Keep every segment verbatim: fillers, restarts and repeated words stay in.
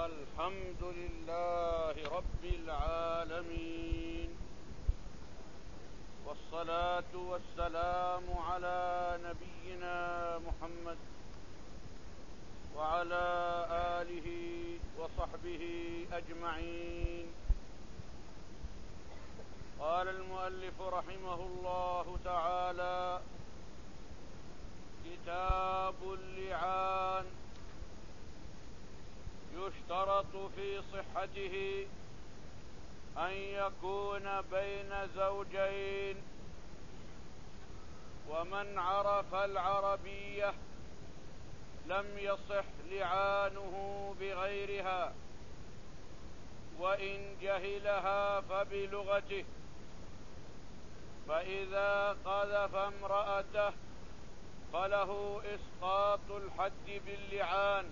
الحمد لله رب العالمين، والصلاة والسلام على نبينا محمد وعلى آله وصحبه أجمعين. قال المؤلف رحمه الله تعالى: كتاب اللعان. يشترط في صحته أن يكون بين زوجين، ومن عرف العربية لم يصح لعانه بغيرها، وإن جهلها فبلغته. فإذا قذف امرأته فله إسقاط الحد باللعان،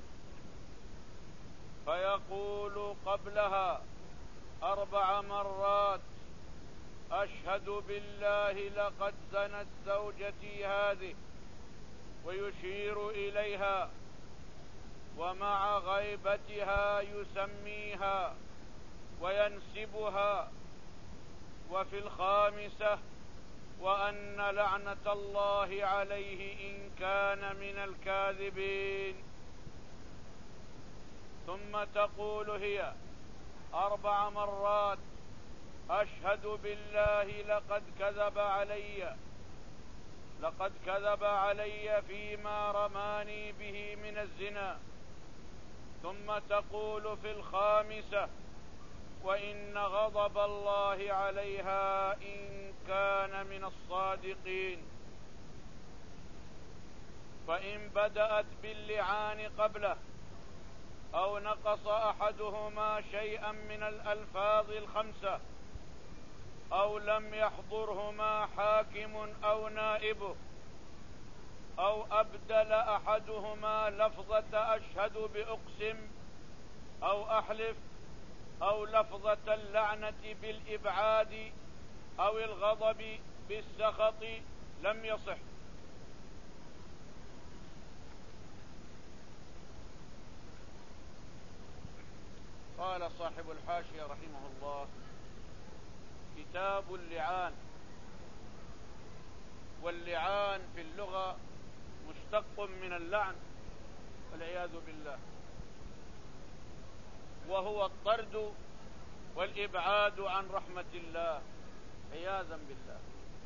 فيقول قبلها أربع مرات: أشهد بالله لقد زنت زوجتي هذه، ويشير إليها، ومع غيبتها يسميها وينسبها. وفي الخامسة: وأن لعنة الله عليه إن كان من الكاذبين. ثم تقول هي أربع مرات: أشهد بالله لقد كذب علي لقد كذب علي فيما رماني به من الزنا. ثم تقول في الخامسة: وإن غضب الله عليها إن كان من الصادقين. فإن بدأت باللعان قبله أو نقص أحدهما شيئا من الألفاظ الخمسة، أو لم يحضرهما حاكم أو نائبه، أو أبدل أحدهما لفظة أشهد بأقسم أو أحلف، أو لفظة اللعنة بالإبعاد أو الغضب بالسخط، لم يصح. قال صاحب الحاشية رحمه الله: كتاب اللعان. واللعان في اللغة مشتق من اللعن والعياذ بالله، وهو الطرد والإبعاد عن رحمة الله عياذا بالله،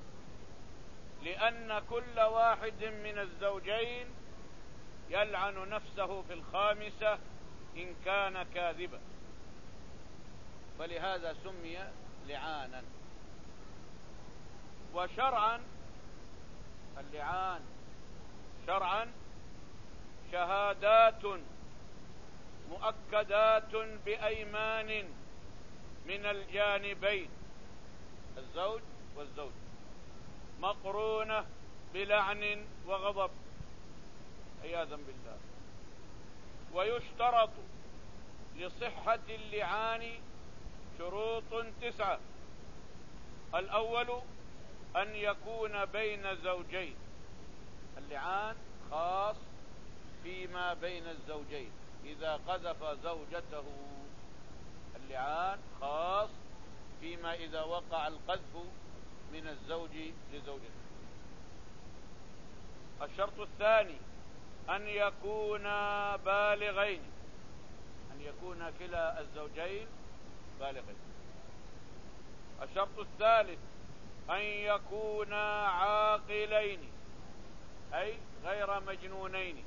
لأن كل واحد من الزوجين يلعن نفسه في الخامسة إن كان كاذبا، فلهذا سمي لعانا. وشرعا اللعان شرعا شهادات مؤكدات بأيمان من الجانبين، الزوج والزوج، مقرونة بلعن وغضب عياذا بالله. ويشترط لصحة اللعان شروط تسعة: الأول أن يكون بين زوجين. اللعان خاص فيما بين الزوجين، إذا قذف زوجته اللعان خاص فيما إذا وقع القذف من الزوج لزوجته. الشرط الثاني أن يكونا بالغين، أن يكون كلا الزوجين بالغين. الشرط الثالث أن يكونا عاقلين، أي غير مجنونين.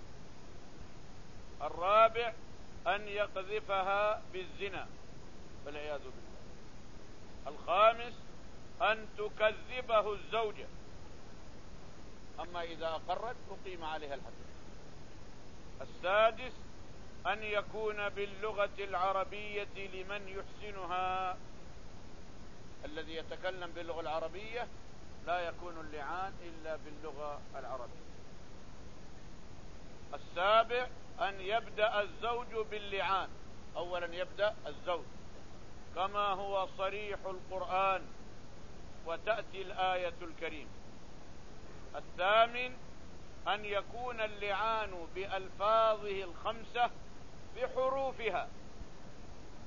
الرابع أن يقذفها بالزنا والعياذ بالله. الخامس أن تكذبه الزوجة، أما إذا أقرت أقيم عليها الحد. السادس أن يكون باللغة العربية لمن يحسنها. الذي يتكلم باللغة العربية لا يكون اللعان إلا باللغة العربية. السابع أن يبدأ الزوج باللعان، أولا يبدأ الزوج كما هو صريح القرآن وتأتي الآية الكريمة. الثامن أن يكون اللعان بألفاظه الخمسة بحروفها،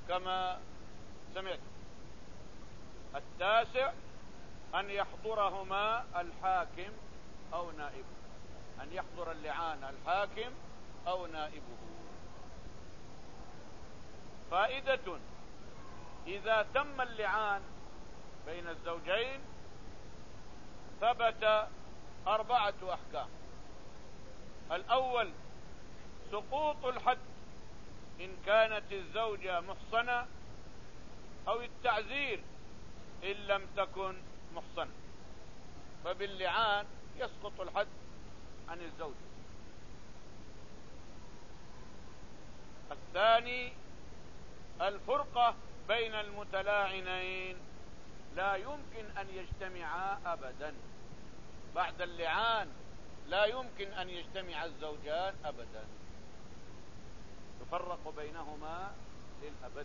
كما سمعت. التاسع أن يحضرهما الحاكم أو نائبه، أن يحضر اللعان الحاكم أو نائبه. فائدة: إذا تم اللعان بين الزوجين ثبت أربعة أحكام. الأول سقوط الحد إن كانت الزوجة محصنة، أو التعزير إن لم تكن محصنة، فباللعان يسقط الحد عن الزوج. الثاني الفرقة بين المتلاعنين، لا يمكن أن يجتمعا أبدا بعد اللعان، لا يمكن أن يجتمع الزوجان أبدا، يفرق بينهما للأبد.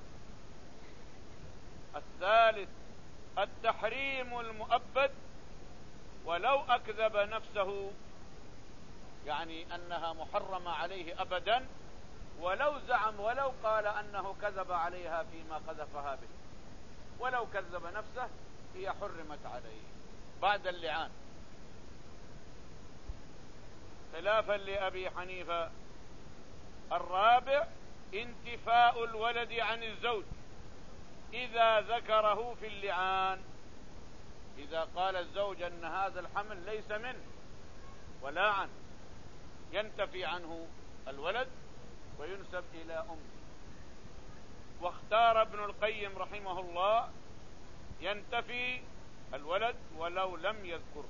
الثالث التحريم المؤبد، ولو أكذب نفسه، يعني أنها محرمة عليه أبدا، ولو زعم ولو قال أنه كذب عليها فيما قذفها به، ولو كذب نفسه هي حرمت عليه بعد اللعان، خلافا لأبي حنيفة. الرابع انتفاء الولد عن الزوج إذا ذكره في اللعان، إذا قال الزوج أن هذا الحمل ليس منه ولا عنه، ينتفي عنه الولد وينسب إلى أمه. واختار ابن القيم رحمه الله ينتفي الولد ولو لم يذكره.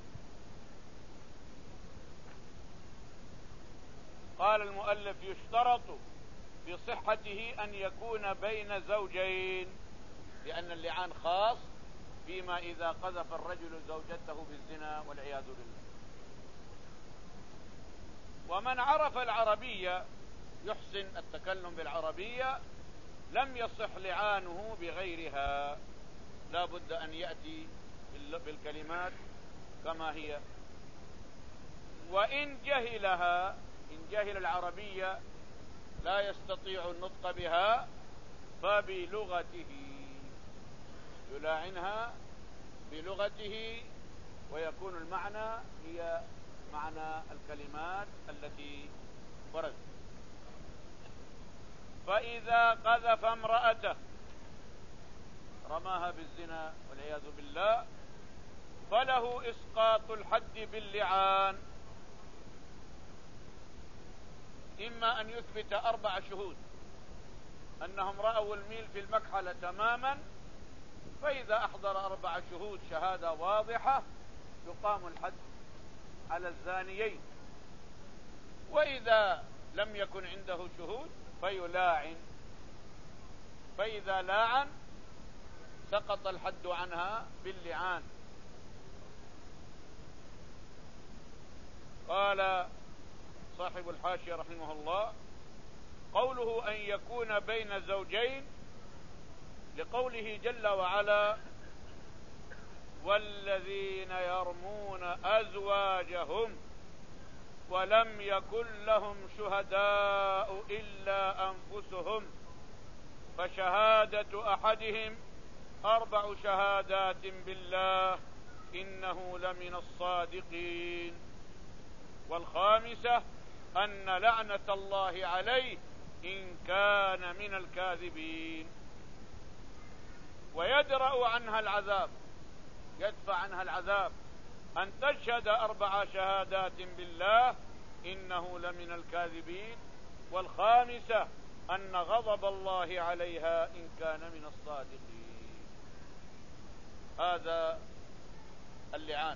قال المؤلف: يشترط في صحته أن يكون بين زوجين، لأن اللعان خاص فيما إذا قذف الرجل زوجته بالزنا والعياذ بالله. ومن عرف العربية يحسن التكلم بالعربية لم يصح لعانه بغيرها، لا بد أن يأتي بالكلمات كما هي. وإن جهلها، إن جهل العربية لا يستطيع النطق بها، فبلغته يلاعنها بلغته، ويكون المعنى هي معنى الكلمات التي وردت. فإذا قذف امرأته رماها بالزنا والعياذ بالله، فله إسقاط الحد باللعان، إما أن يثبت أربع شهود أنهم رأوا الميل في المكحلة تماما، فإذا أحضر أربع شهود شهادة واضحة يقام الحد على الزانيين. وإذا لم يكن عنده شهود فيلاعن، فإذا لاعن سقط الحد عنها باللعان. قال صاحب الحاشية رحمه الله: قوله أن يكون بين زوجين، لقوله جل وعلا: والذين يرمون أزواجهم ولم يكن لهم شهداء إلا أنفسهم فشهادة أحدهم أربع شهادات بالله إنه لمن الصادقين. والخامسة أن لعنة الله عليه إن كان من الكاذبين. ويدرأ عنها العذاب، يدفع عنها العذاب أن تشهد أربع شهادات بالله إنه لمن الكاذبين. والخامسة أن غضب الله عليها إن كان من الصادقين. هذا اللعان.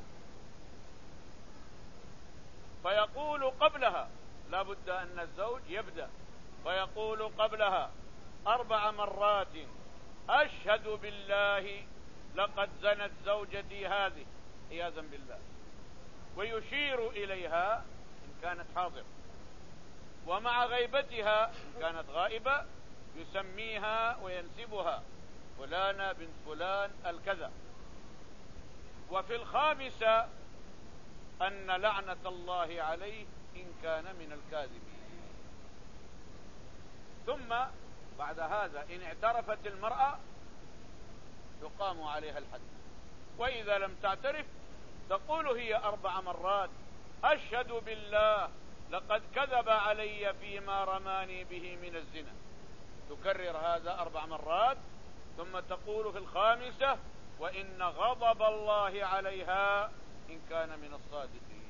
فيقول قبلها، لا بد أن الزوج يبدأ فيقول قبلها أربع مرات: أشهد بالله لقد زنت زوجتي هذه، عياذا بالله، ويشير إليها إن كانت حاضرة، ومع غيبتها إن كانت غائبة يسميها وينسبها: فلانة بنت فلان الكذا. وفي الخامسة أن لعنة الله عليه إن كان من الكاذبين. ثم بعد هذا إن اعترفت المرأة يقام عليها الحد، وإذا لم تعترف تقول هي أربع مرات: أشهد بالله لقد كذب علي فيما رماني به من الزنا. تكرر هذا أربع مرات، ثم تقول في الخامسة: وإن غضب الله عليها إن كان من الصادقين.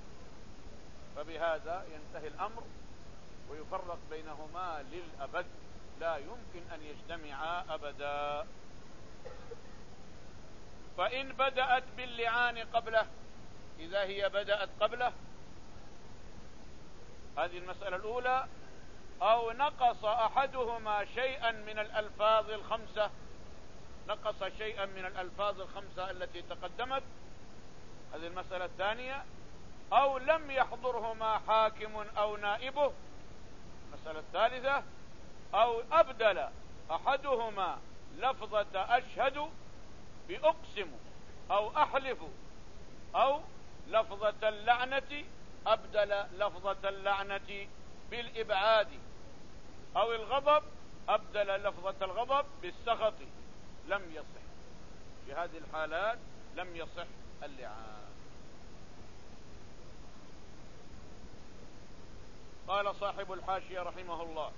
فبهذا ينتهي الأمر ويفرق بينهما للأبد، لا يمكن أن يجتمعا أبدا. فإن بدأت باللعان قبله، إذا هي بدأت قبله، هذه المسألة الأولى، أو نقص أحدهما شيئا من الألفاظ الخمسة، نقص شيئا من الألفاظ الخمسة التي تقدمت، هذه المسألة الثانية، أو لم يحضرهما حاكم أو نائبه، المسألة الثالثة، أو أبدل أحدهما لفظة أشهد بأقسم أو أحلف، أو لفظة اللعنة أبدل لفظة اللعنة بالإبعاد، أو الغضب أبدل لفظة الغضب بالسخط، لم يصح. في هذه الحالات لم يصح اللعان. قال صاحب الحاشية رحمه الله: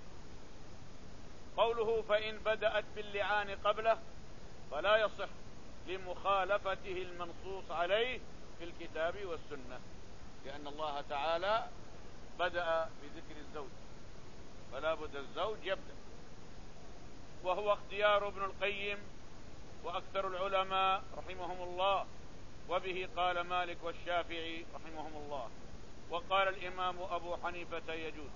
قوله فإن بدأت باللعان قبله فلا يصح لمخالفته المنصوص عليه في الكتاب والسنة، لأن الله تعالى بدأ بذكر الزوج، فلا بد الزوج يبدأ، وهو اختيار ابن القيم وأكثر العلماء رحمهم الله، وبه قال مالك والشافعي رحمهم الله، وقال الإمام أبو حنيفة يجوز.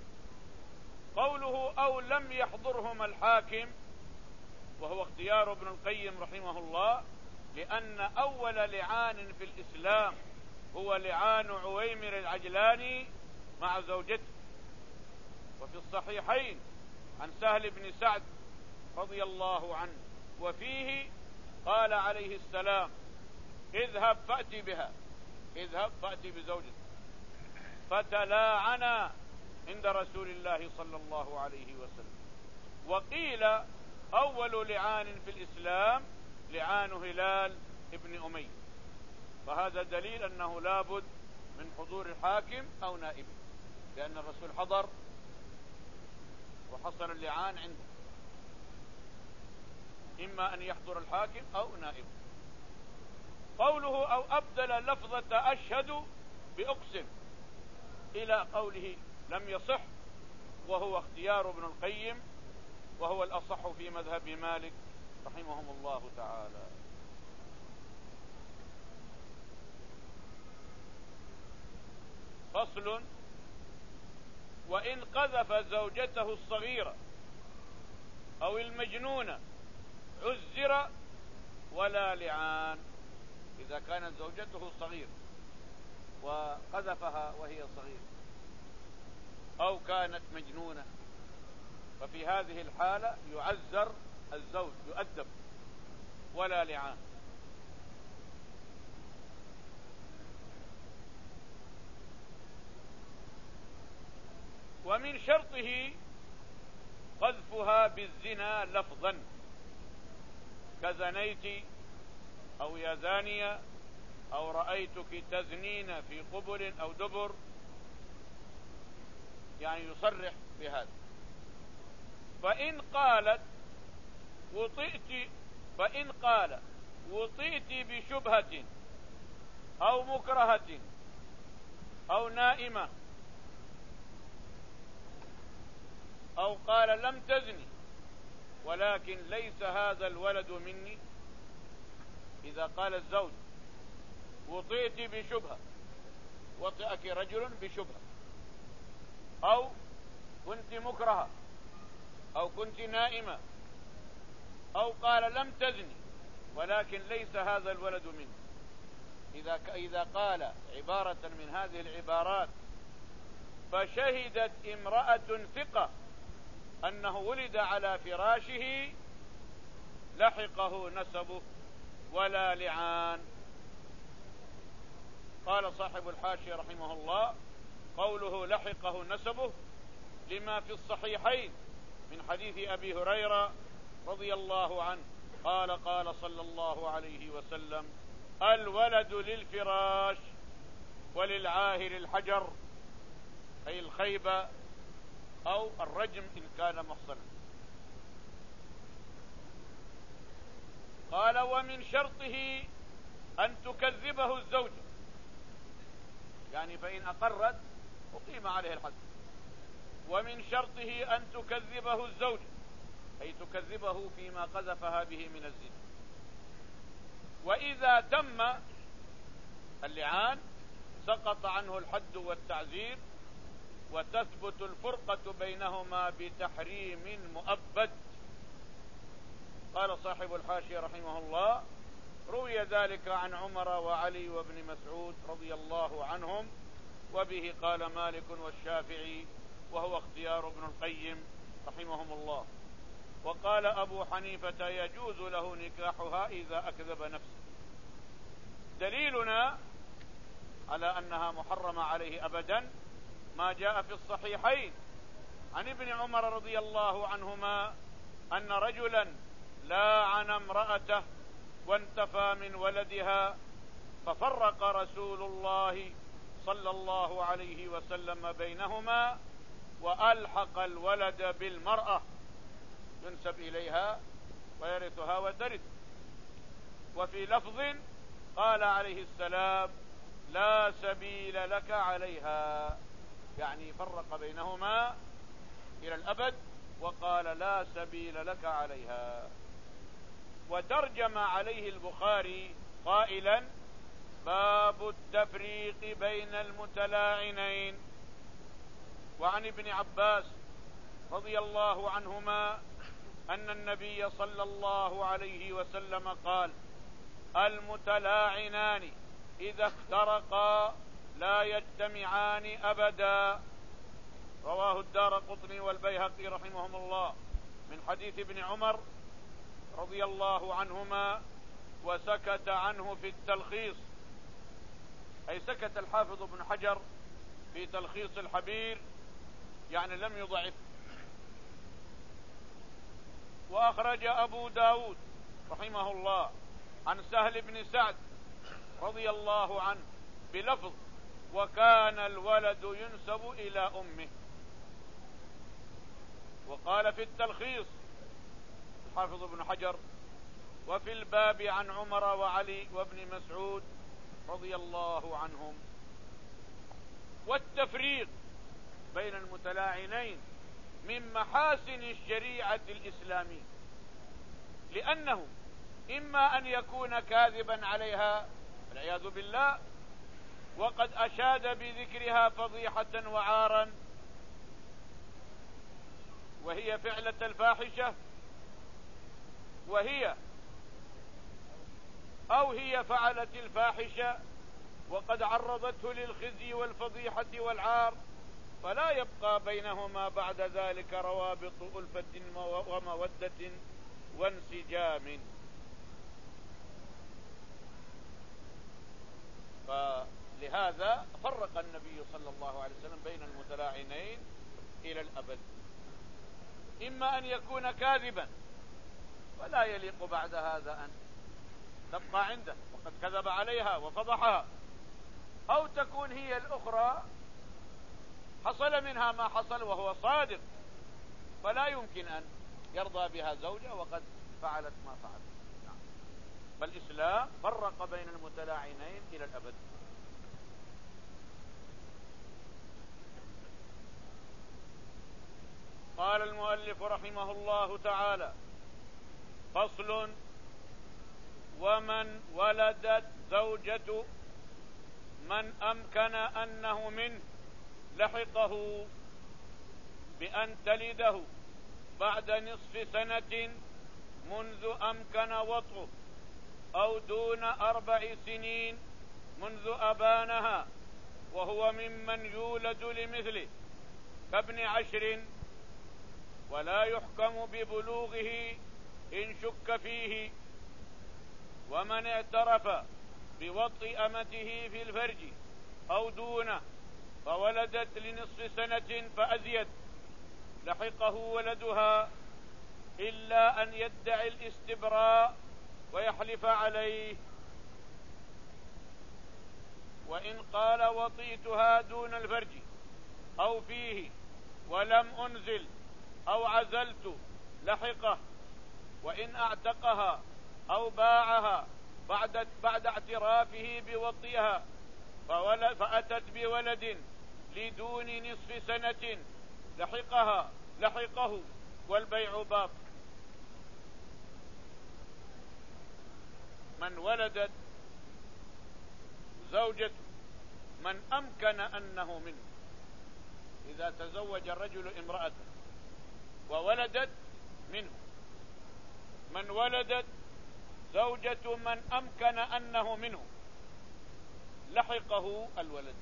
قوله أو لم يحضرهما الحاكم، وهو اختيار ابن القيم رحمه الله، لأن أول لعان في الإسلام هو لعان عويمر العجلاني مع زوجته. وفي الصحيحين عن سهل بن سعد رضي الله عنه، وفيه قال عليه السلام: اذهب فأتي بها، اذهب فأتي بزوجتك، فتلاعنا عند رسول الله صلى الله عليه وسلم. وقيل أول لعان في الإسلام لعان هلال ابن أمية، فهذا دليل أنه لابد من حضور الحاكم أو نائبه، لأن الرسول حضر وحصل اللعان عنده، إما أن يحضر الحاكم أو نائبه. قوله أو أبدل لفظة أشهد بأقسم إلى قوله لم يصح، وهو اختيار ابن القيم، وهو الأصح في مذهب مالك رحمهم الله تعالى. فصل: وإن قذف زوجته الصغيرة أو المجنونة عزر ولا لعان. إذا كانت زوجته صغيرة وقذفها وهي صغيرة، أو كانت مجنونة، ففي هذه الحالة يعزر الزوج، يؤدب، ولا لعان. ومن شرطه قذفها بالزنا لفظا، كزنيت أو يا زانية، أو رأيتك تزنين في قبل أو دبر، يعني يصرح بهذا. فإن قالت وطئت فإن قال وطئت بشبهة أو مكرهة أو نائمة، أو قال لم تزني ولكن ليس هذا الولد مني. إذا قال الزوج وطئت بشبهة، وطئك رجل بشبهة، أو كنت مكرهة، أو كنت نائمة، أو قال لم تزني ولكن ليس هذا الولد مني، إذا إذا قال عبارة من هذه العبارات فشهدت امرأة ثقة أنه ولد على فراشه لحقه نسبه ولا لعان. قال صاحب الحاشية رحمه الله: قوله لحقه نسبه لما في الصحيحين من حديث أبي هريرة رضي الله عنه قال قال صلى الله عليه وسلم: الولد للفراش وللعاهر الحجر، أي الخيبة أو الرجم إن كان محصنا. قال: ومن شرطه أن تكذبه الزوجة، يعني فإن أقرت أقيم عليه الحد. ومن شرطه أن تكذبه الزوجة، أي تكذبه فيما قذفها به من الزنا. وإذا تم اللعان سقط عنه الحد والتعزير، وتثبت الفرقة بينهما بتحريم مؤبد. قال صاحب الحاشية رحمه الله: روي ذلك عن عمر وعلي وابن مسعود رضي الله عنهم، وبه قال مالك والشافعي، وهو اختيار ابن القيم رحمهم الله. وقال أبو حنيفة: يجوز له نكاحها إذا أكذب نفسه. دليلنا على أنها محرمة عليه أبدا ما جاء في الصحيحين عن ابن عمر رضي الله عنهما أن رجلا لاعن امرأته وانتفى من ولدها، ففرق رسول الله صلى الله عليه وسلم بينهما وألحق الولد بالمرأة، ينسب إليها ويرثها وترث. وفي لفظ قال عليه السلام: لا سبيل لك عليها، يعني فرق بينهما إلى الأبد وقال: لا سبيل لك عليها. وترجم عليه البخاري قائلا: باب التفريق بين المتلاعنين. وعن ابن عباس رضي الله عنهما أن النبي صلى الله عليه وسلم قال: المتلاعنان إذا افترقا لا يجتمعان أبدا. رواه الدارقطني والبيهقي رحمهم الله من حديث ابن عمر رضي الله عنهما، وسكت عنه في التلخيص، أي سكت الحافظ ابن حجر في تلخيص الحبير، يعني لم يضعف. وأخرج أبو داود رحمه الله عن سهل بن سعد رضي الله عنه بلفظ: وكان الولد ينسب إلى أمه. وقال في التلخيص الحافظ ابن حجر: وفي الباب عن عمر وعلي وابن مسعود رضي الله عنهم. والتفريق بين المتلاعنين من محاسن الشريعة الإسلامية، لأنه إما أن يكون كاذبا عليها والعياذ بالله، وقد أشاد بذكرها فضيحة وعارا، وهي فعلة الفاحشة، وهي أو هي فعلت الفاحشة وقد عرضته للخزي والفضيحة والعار، فلا يبقى بينهما بعد ذلك روابط ألفة ومودة وانسجام. فلهذا فرق النبي صلى الله عليه وسلم بين المتلاعنين إلى الأبد. إما أن يكون كاذبا ولا يليق بعد هذا أن تبقى عنده وقد كذب عليها وفضحها، أو تكون هي الأخرى حصل منها ما حصل وهو صادق، فلا يمكن أن يرضى بها زوجة وقد فعلت ما فعلت. نعم. فالإسلام فرق بين المتلاعنين إلى الأبد. قال المؤلف رحمه الله تعالى: فصل: ومن ولدت زوجة من أمكن أنه منه لحقه بأن تلده بعد نصف سنة منذ أمكن وطئه، أو دون أربع سنين منذ أبانها، وهو ممن يولد لمثله كابن عشر، ولا يحكم ببلوغه إن شك فيه. ومن اعترف بوطء أمته في الفرج أو دونه فولدت لنصف سنة فأزيد لحقه ولدها إلا أن يدعي الاستبراء ويحلف عليه. وإن قال وطئتها دون الفرج أو فيه ولم أنزل أو عزلت لحقه. وإن اعتقها أو باعها بعد, بعد اعترافه بوطئها فأتت بولد لدون نصف سنة لحقها لحقه والبيع باق. من ولدت زوجته من أمكن أنه منه، إذا تزوج الرجل امرأة وولدت منه، من ولدت زوجة من أمكن أنه منه لحقه الولد.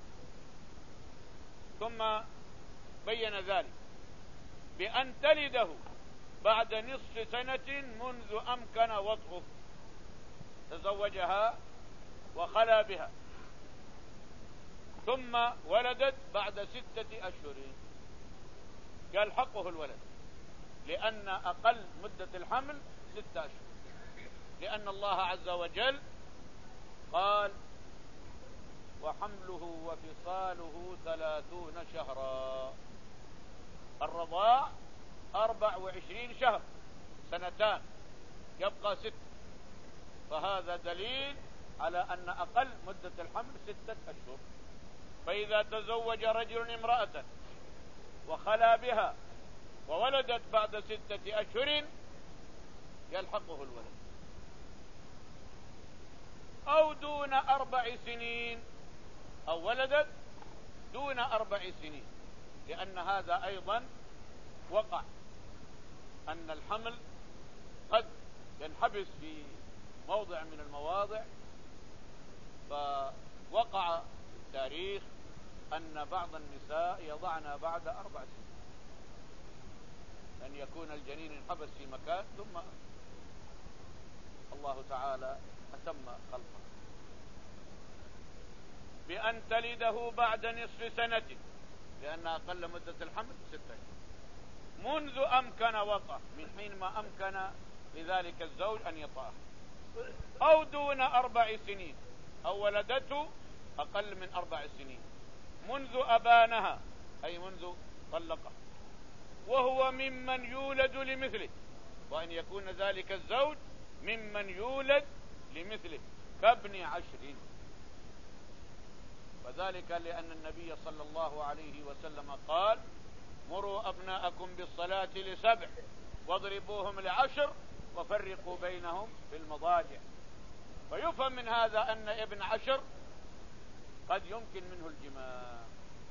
ثم بين ذلك بأن تلده بعد نصف سنة منذ أمكن وطئه، تزوجها وخلا بها ثم ولدت بعد ستة أشهر يلحقه الولد، لأن أقل مدة الحمل ستة أشهر، لأن الله عز وجل قال وحمله وفصاله ثلاثون شهرا. الرضاع أربع وعشرين شهر، سنتان، يبقى ست. فهذا دليل على أن أقل مدة الحمل ستة أشهر. فإذا تزوج رجل امرأة وخلا بها وولدت بعد ستة أشهر يلحقه الولد، أو دون أربع سنين، أو ولدت دون أربع سنين، لأن هذا أيضا وقع، أن الحمل قد ينحبس في موضع من المواضع. فوقع في التاريخ أن بعض النساء يضعن بعد أربع سنين، أن يكون الجنين انحبس في مكان ثم الله تعالى أتم خلقه. بأن تلده بعد نصف سنة، لأن أقل مدة الحمل ستة أشهر، منذ أمكن وطأه، من حين ما أمكن لذلك الزوج أن يطأه، أو دون أربع سنين، أو ولدته أقل من أربع سنين، منذ أبانها أي منذ طلقه، وهو ممن يولد لمثله، وأن يكون ذلك الزوج ممن يولد لمثله كابن عشر. وذلك لأن النبي صلى الله عليه وسلم قال مروا أبناءكم بالصلاة لسبع واضربوهم لعشر وفرقوا بينهم في المضاجع. فيفهم من هذا أن ابن عشر قد يمكن منه الجماع.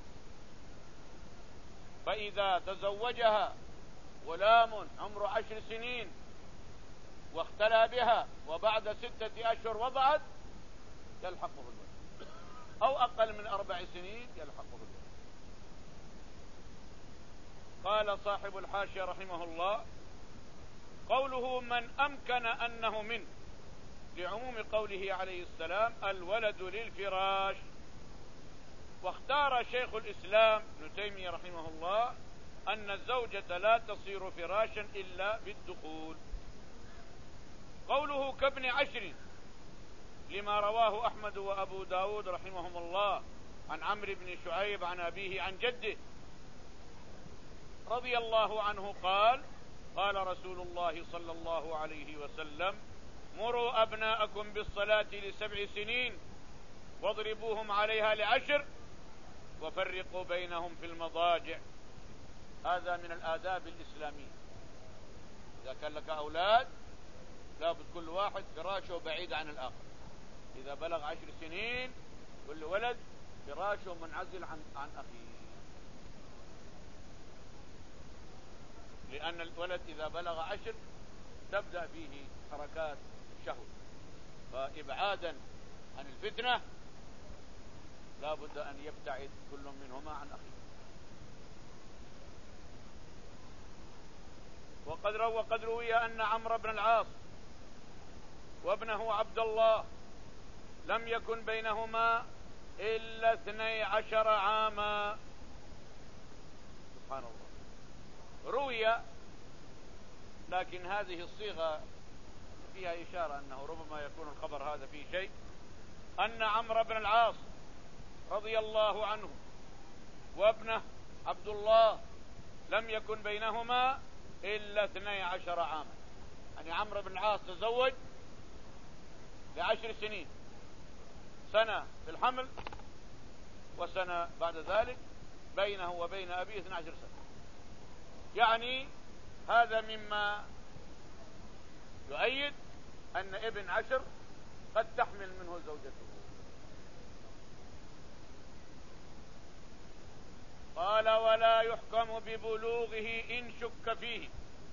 فإذا تزوجها غلام عمره عشر سنين واختلى بها وبعد ستة أشهر وضعت يلحقه الولد، أو أقل من أربع سنين يلحقه الولد. قال صاحب الحاشية رحمه الله قوله من أمكن أنه منه لعموم قوله عليه السلام الولد للفراش. واختار شيخ الإسلام ابن تيمية رحمه الله أن الزوجة لا تصير فراشا إلا بالدخول. قوله كابن عشر لما رواه أحمد وأبو داود رحمهم الله عن عمرو بن شعيب عن أبيه عن جده رضي الله عنه قال قال رسول الله صلى الله عليه وسلم مروا أبناءكم بالصلاة لسبع سنين واضربوهم عليها لعشر وفرقوا بينهم في المضاجع. هذا من الآداب الإسلامية. إذا كان لك أولاد لابد كل واحد فراشه بعيد عن الآخر. إذا بلغ عشر سنين كل ولد فراشه منعزل عن, عن أخيه، لأن الولد إذا بلغ عشر تبدأ فيه حركات الشهوة، فإبعادا عن الفتنة لا بد أن يبتعد كل منهما عن أخيه. وقد روى وقد روي أن عمرو بن العاص وابنه عبد الله لم يكن بينهما إلا اثني عشر عاما. سبحان الله. روي، لكن هذه الصيغة فيها إشارة أنه ربما يكون الخبر هذا فيه شيء، أن عمرو بن العاص رضي الله عنه وابنه عبد الله لم يكن بينهما إلا اثني عشر عاما. يعني عمرو بن العاص تزوج لعشر سنين، سنة في الحمل وسنة بعد ذلك، بينه وبين أبيه اثني عشر سنة. يعني هذا مما يؤيد أن ابن عشر قد تحمل منه زوجته. قال ولا يحكم ببلوغه إن شك فيه.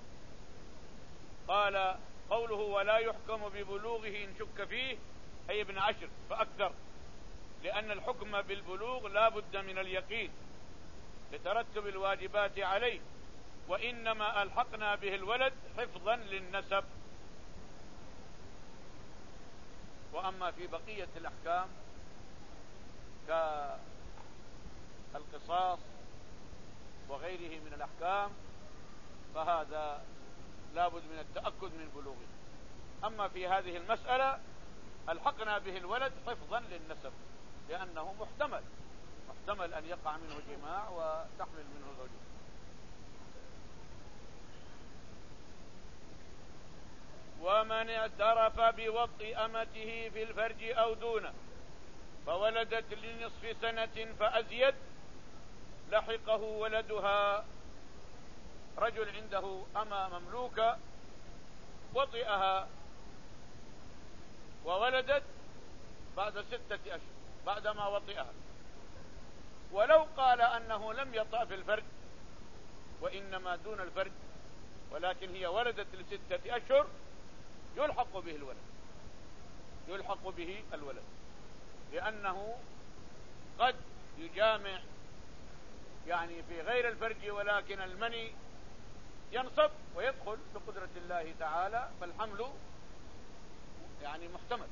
قال قوله ولا يحكم ببلوغه إن شك فيه أي ابن عشر فأكثر، لأن الحكم بالبلوغ لا بد من اليقين لترتب الواجبات عليه، وإنما ألحقنا به الولد حفظا للنسب. وأما في بقية الأحكام كالقصاص وغيره من الأحكام فهذا لابد من التأكد من بلوغه. أما في هذه المسألة ألحقنا به الولد حفظا للنسب، لأنه محتمل محتمل أن يقع منه جماع وتحمل منه زوجته. ومن اعترف بوطء أمته في الفرج أو دونه فولدت لنصف سنة فأزيد لحقه ولدها. رجل عنده أما مملوكة وطئها وولدت بعد ستة أشهر بعدما وطئها، ولو قال أنه لم يطأ في الفرج وإنما دون الفرج ولكن هي ولدت لستة أشهر يلحق به الولد يلحق به الولد لأنه قد يجامع يعني في غير الفرج ولكن المني ينصب ويدخل بقدرة الله تعالى، فالحمل يعني محتمل.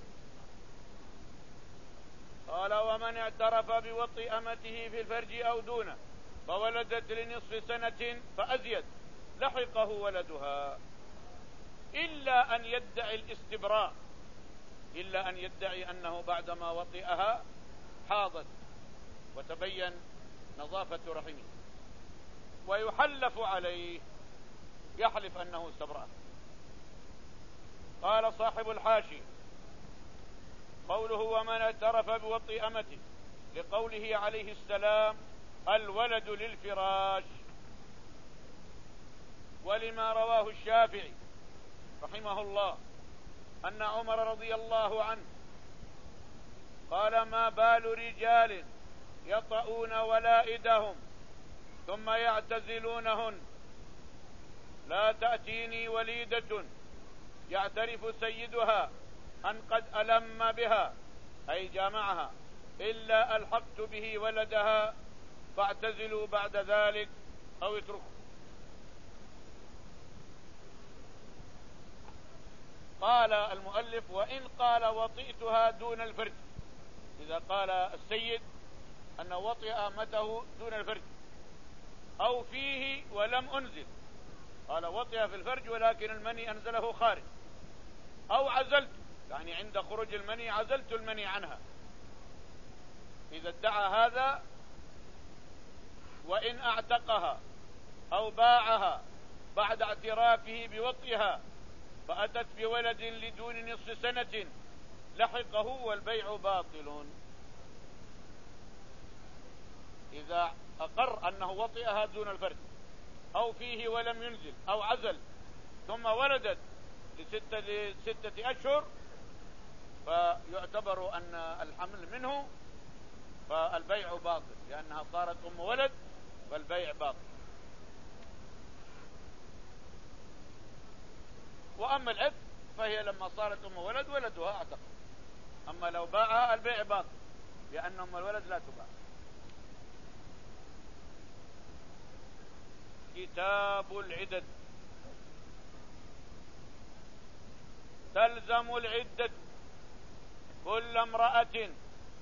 قال ومن اعترف بوطء أمته في الفرج أو دونه فولدت لنصف سنة فأزيد لحقه ولدها، إلا أن يدعي الاستبراء، إلا أن يدعي أنه بعدما وطئها حاضت وتبين نظافة رحمه ويحلف عليه، يحلف أنه استبرأ. قال صاحب الحاشي قوله ومن اعترف بوطء أمته لقوله عليه السلام الولد للفراش، ولما رواه الشافعي رحمه الله أن عمر رضي الله عنه قال ما بال رجال يطؤون ولائدهم ثم يعتزلونهن، لا تأتيني وليدة يعترف سيدها أن قد ألم بها أي جامعها إلا ألحقت به ولدها فاعتزلوا بعد ذلك أو اتركوا. قال المؤلف وإن قال وطئتها دون الفرج، إذا قال السيد أن وطئ أمته دون الفرج أو فيه ولم أنزل، قال وطئ في الفرج ولكن المني أنزله خارج، أو عزلت يعني عند خروج المني عزلت المني عنها، إذا ادعى هذا وإن اعتقها أو باعها بعد اعترافه بوطئها فأتت بولد لدون نصف سنة لحقه والبيع باطل. إذا أقر أنه وطئها دون الفرج أو فيه ولم ينزل أو عزل ثم ولدت لستة, لستة أشهر فيعتبر أن الحمل منه فالبيع باطل، لأنها صارت أم ولد فالبيع باطل. وأما العتق فهي لما صارت أم ولد ولدها اعتق، أما لو باعها البيع باطل لأن أم الولد لا تباع. كتاب العدد. تلزم العدة كل امرأة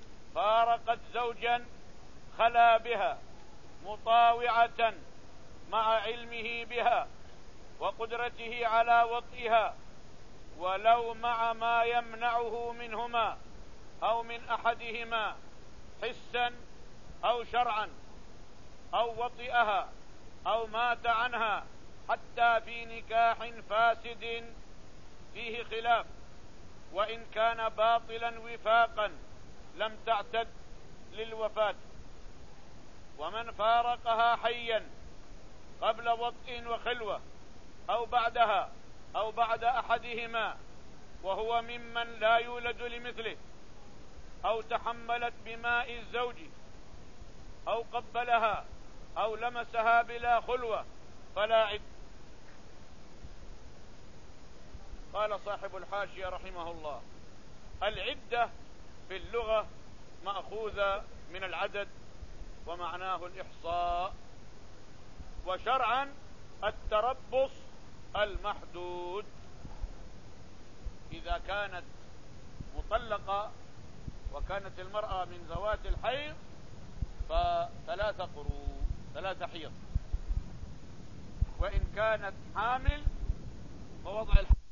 فارقت زوجا خلا بها مطاوعة مع علمه بها وقدرته على وطئها، ولو مع ما يمنعه منهما أو من أحدهما حسا أو شرعا، أو وطئها أو مات عنها، حتى في نكاح فاسد فيه خلاف، وإن كان باطلا وفاقا لم تعتد للوفاة. ومن فارقها حيا قبل وطئ وخلوة أو بعدها أو بعد أحدهما وهو ممن لا يولد لمثله، أو تحملت بماء الزوج أو قبلها أو لمسها بلا خلوة فلا عد. قال صاحب الحاشية رحمه الله: العدة في اللغة مأخوذة من العدد ومعناه الإحصاء، وشرعا التربص المحدود. إذا كانت مطلقة وكانت المرأة من ذوات الحيض فثلاثة قروء، ثلاثة حيض. وإن كانت حامل فوضع الحيض